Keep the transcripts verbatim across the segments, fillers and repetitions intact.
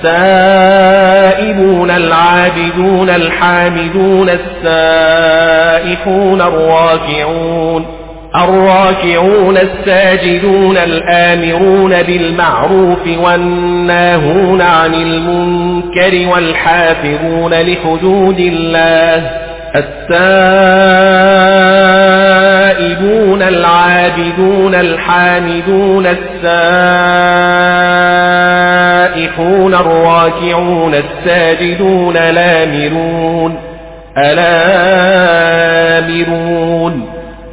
التائبون العابدون الحامدون السائحون الراكعون الراكعون الساجدون الآمرون بالمعروف والناهون عن المنكر والحافظون لحدود الله التائبون العابدون الحامدون السائحون الراكعون الساجدون الآمرون الآمرون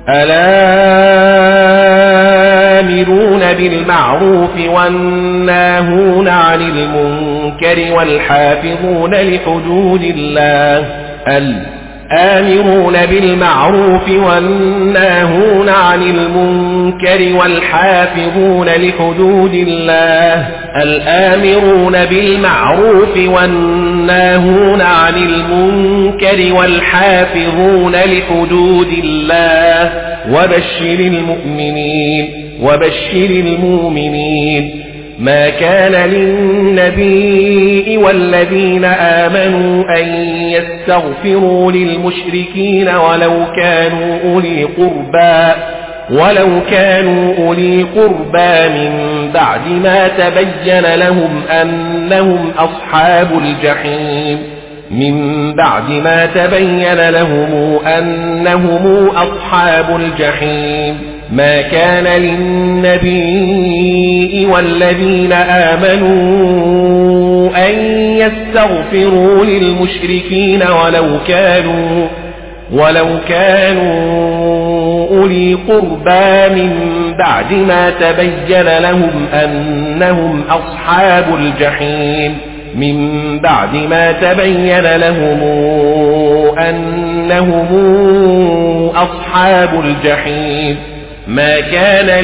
الآمرون بالمعروف والناهون عن المنكر والحافظون لحدود الله الآمرون بالمعروف والناهون عن المنكر والحافظون لحدود الله الآمرون بالمعروف والناهون عن المنكر والحافظون لحدود الله وبشر المؤمنين وبشر المؤمنين ما كان للنبي والذين آمنوا أن يستغفروا للمشركين ولو كانوا أولي قربى ولو كانوا أولي قربى من بعد ما تبين لهم أنهم أصحاب الجحيم من بعد ما تبين لهم أنهم أصحاب الجحيم ما كان للنبي والذين آمنوا أن يستغفروا للمشركين ولو كانوا ولو كانوا أولي قربى من بعد ما تبين لهم أنهم أصحاب الجحيم من بعد ما تبين لهم أنهم أصحاب الجحيم ما كان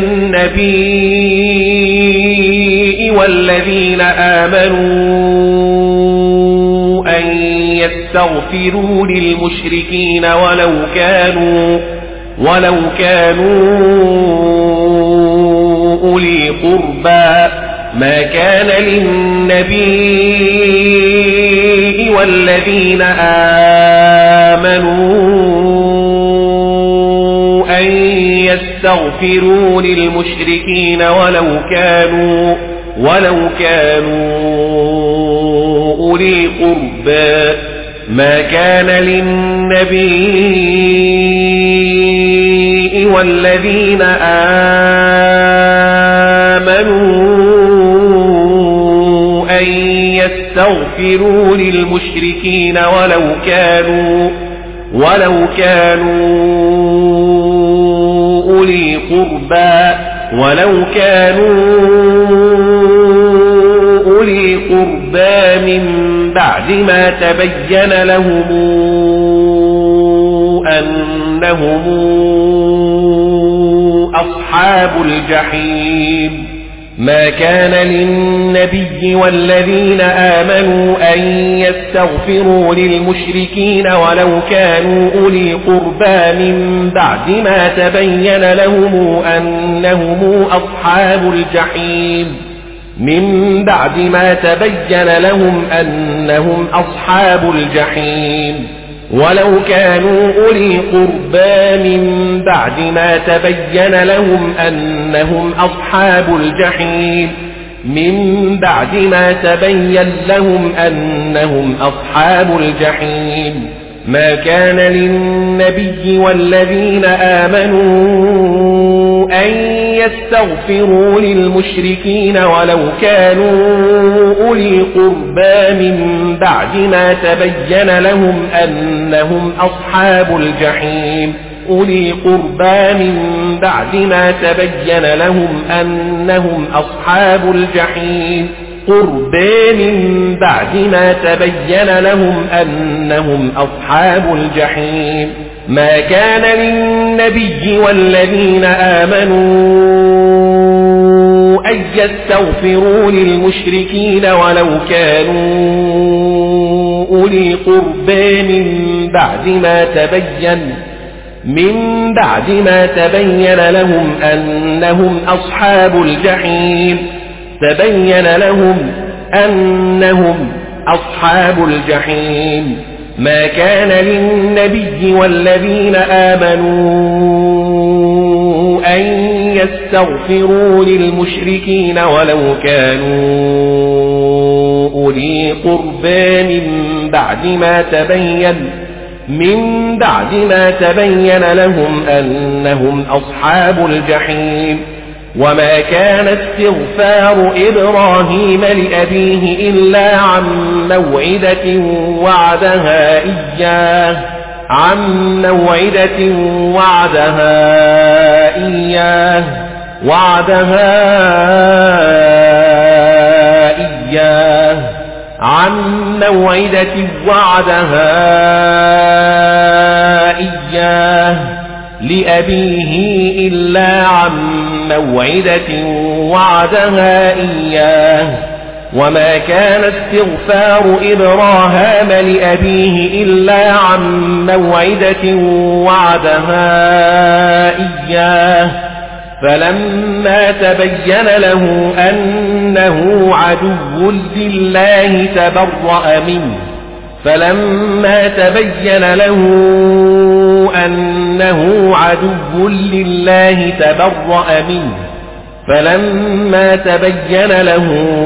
للنبي والذين آمنوا أن يستغفروا للمشركين ولو كانوا ولو كانوا أولي قربى ما كان للنبي والذين آمنوا أن يستغفروا للمشركين ولو كانوا ولو كانوا أولي قربى ما كان للنبي والذين آمنوا أن يستغفروا للمشركين ولو كانوا ولو كانوا أولي قربى ولو كانوا أولي قربى من بعد ما تبين لهم أنهم أصحاب الجحيم ما كان للنبي والذين آمنوا أن يستغفروا للمشركين ولو كانوا أولي قربى من بعد ما تبين لهم أنهم أصحاب الجحيم من بعد ما تبين لهم أنهم أصحاب الجحيم ولو كانوا أولي قربى من بعد ما تبين لهم أنهم أصحاب الجحيم من بعد ما تبين لهم أنهم أصحاب الجحيم ما كان للنبي والذين آمنوا أن يستغفروا للمشركين ولو كانوا أولي قربى من بعد ما تبين لهم أنهم أصحاب الجحيم أولي قربى من بعد ما تبين لهم أنهم أصحاب الجحيم قربى من بعد ما تبين لهم أنهم أصحاب الجحيم ما كان للنبي والذين آمنوا أن يستغفروا للمشركين ولو كانوا أولي قربى من بعد ما تبين من بعد ما تبين لهم أنهم أصحاب الجحيم تبين لهم أنهم أصحاب الجحيم. ما كان للنبي والذين آمنوا أن يستغفروا للمشركين ولو كانوا أولي قربى من بعد ما تبين من بعد ما تبين لهم أنهم أصحاب الجحيم. وما كان استغفار إبراهيم لأبيه إلا عن موعدة وعدها إياه عن موعدة وعدها إياه وعدها إياه عن موعدة وعدها إياه لأبيه إلا عن موعدة وعدها إياه. وما كان استغفار إبراهام لأبيه إلا عن موعدة وعدها إياه فلما تبين له أنه عدو لله تبرأ منه فلما تبين له أنه عدو لله تبرأ منه فلما تبين له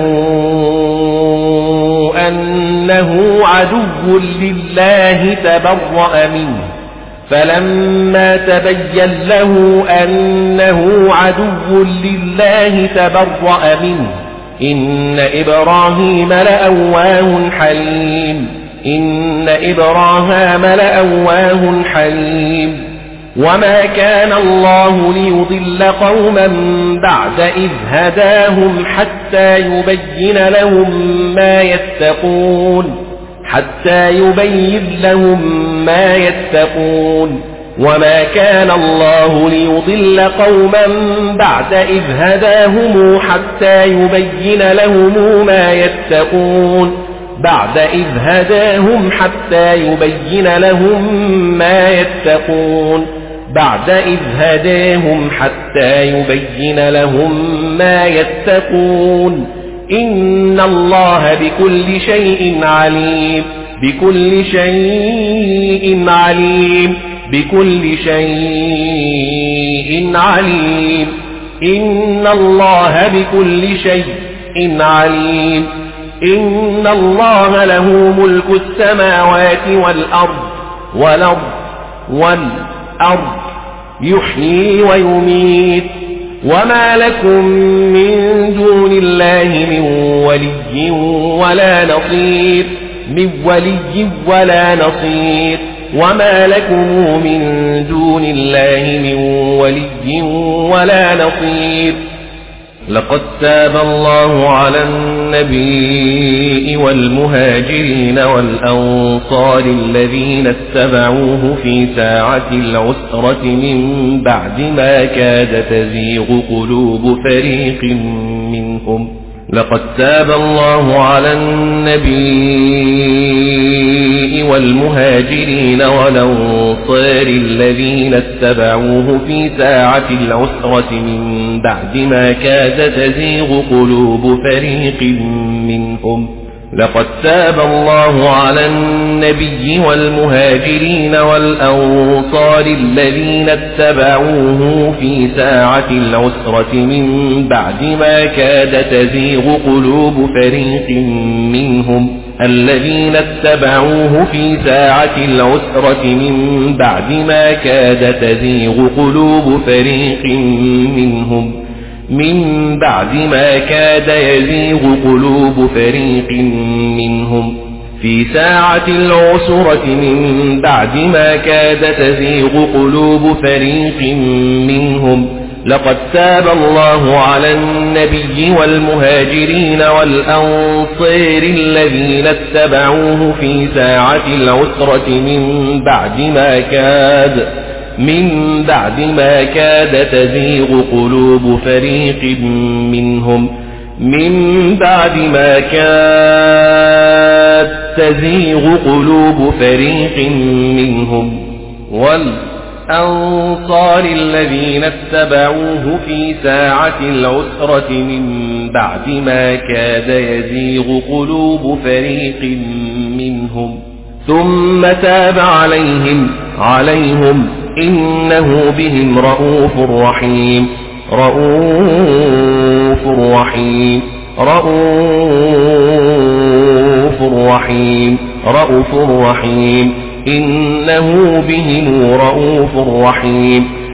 أنه عدو لله تبرأ منه فلما تبين له أنه عدو لله تبرأ منه إن إبراهيم لأواه حليم إن إبراهيم لأواه حليم. وما كان الله ليضل قوما بعد إذ هداهم حتى يبين لهم ما يتقون حتى يبين لهم ما يتقون. وما كان الله ليضل قوما بعد إذ هداهم حتى يبين لهم ما يتقون بعد إذ هداهم حتى يبين لهم ما يتقون بعد إذ هداهم حتى يبين لهم ما يتقون. إن الله بكل شيء عليم بكل شيء عليم بكل شيء عليم. إن الله بكل شيء عليم. إن الله له ملك السماوات والأرض والأرض والأرض يحيي ويميت. وما لكم من دون الله من ولي ولا نصير من ولي ولا نصير. وما لكم من دون الله من ولي ولا نصير. لقد تاب الله على النبي والمهاجرين والأنصار الذين اتبعوه في ساعة العسرة من بعد ما كاد تزيغ قلوب فريق منهم. لقد تاب الله على النبي والمهاجرين والأنصار الذين اتبعوه في ساعة العسرة من بعد ما كاد تزيغ قلوب فريق منهم. لقد تاب الله على النبي والمهاجرين والأنصار الذين اتبعوه في ساعة العسرة من بعد ما كاد تزيغ قلوب فريق منهم الذين اتبعوه في ساعة العسرة من بعد ما كاد تزيغ قلوب فريق منهم من بعد ما كاد يزيغ قلوب فريق منهم في ساعة العسرة من بعد ما كاد تزيغ قلوب فريق منهم. لقد تاب الله على النبي والمهاجرين والأنصار الذين اتبعوه في ساعة العسرة من بعد ما كاد من بعد ما كاد تزيغ قلوب فريق منهم من بعد ما كاد تزيغ قلوب فريق منهم. والأنصار الذين اتبعوه في ساعة العسرة من بعد ما كاد يزيغ قلوب فريق منهم ثم تاب عليهم عليهم إنه بهم رؤوف رحيم رؤوف رحيم رؤوف رحيم رؤوف رحيم إنه بهم رؤوف رحيم